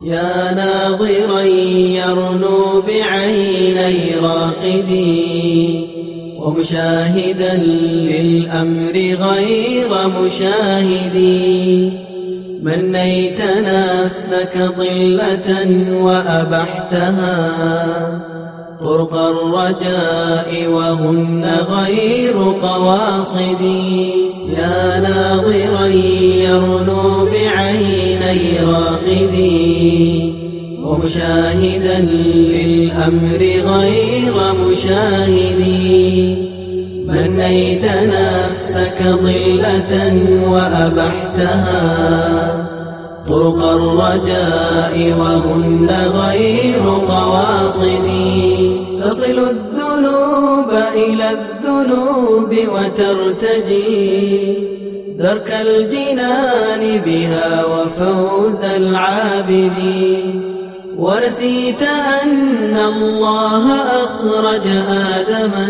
يا ناظرا يرنو بعيني راقدي ومشاهدا للأمر غير مشاهدي، منيت نفسك ضلة وأبحتها طرق الرجاء وهن غير قواصدي. يا ناظرا يرنو بعيني راقدي ومشاهدا للأمر غير مشاهدي، منيت نفسك ضلة وأبحتها طرق الرجاء وهن غير قواصدي. تصل الذنوب إلى الذنوب وترتجي درك الجنان بها وفوز العابدين، ونسيت أن الله أخرج آدما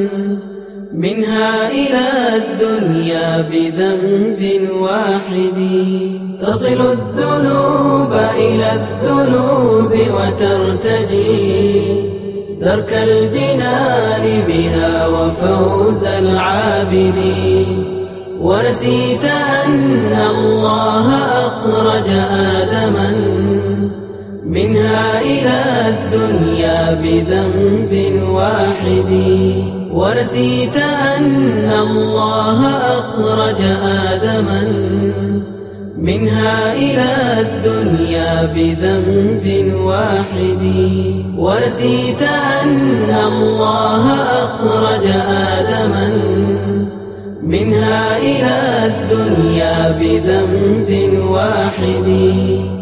منها إلى الدنيا بذنب واحد. تصل الذنوب إلى الذنوب وترتجي درك الجنان بها وفوز العابدين، ونسيت أن الله أخرج آدما منها إلى الدنيا بذنب واحد. ونسيت أن الله أخرج آدما منها إلى الدنيا بذنب واحد. ونسيت أن الله أخرج آدما منها إلى الدنيا بذنب واحد.